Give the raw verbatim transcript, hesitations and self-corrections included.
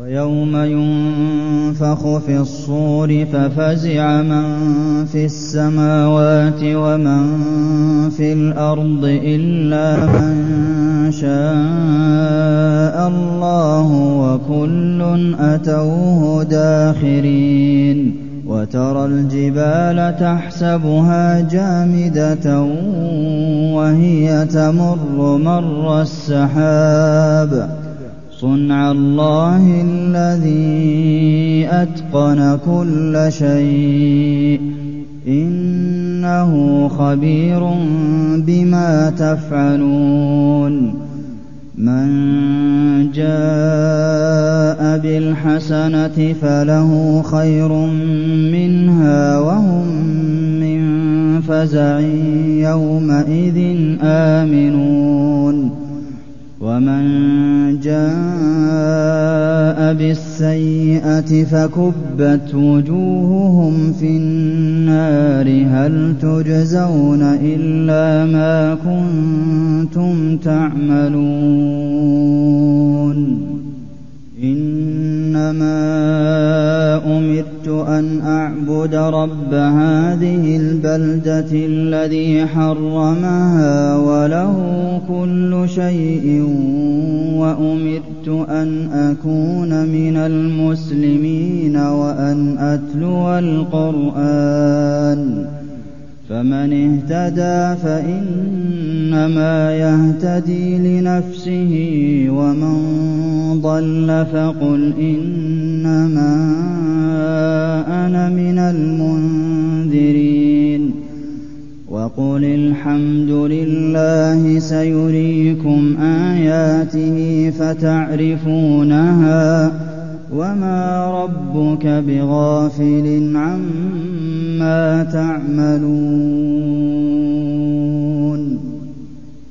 ويوم ينفخ في الصور ففزع من في السماوات ومن في الأرض إلا من شاء الله وكل أتوه داخرين وترى الجبال تحسبها جامدة وهي تمر مر السحاب صنع الله الذي أتقن كل شيء إنه خبير بما تفعلون من جاء بالحسنة فله خير منها وهم من فزع يومئذ آمنون ومن جاء بالسيئة فكبت وجوههم في النار هل تجزون إلا ما كنتم تعملون إنما أمرت أن أعبد رب هذه البلدة الذي حرمها وله كل شيء وأمرت أن أكون من المسلمين وأن أتلو القرآن فمن اهتدى فإنما يهتدي لنفسه ومن ضل فقل إنما أنا من المنذرين وقل الحمد لله سيريكم آياته فتعرفونها وما ربك بغافل عما تعملون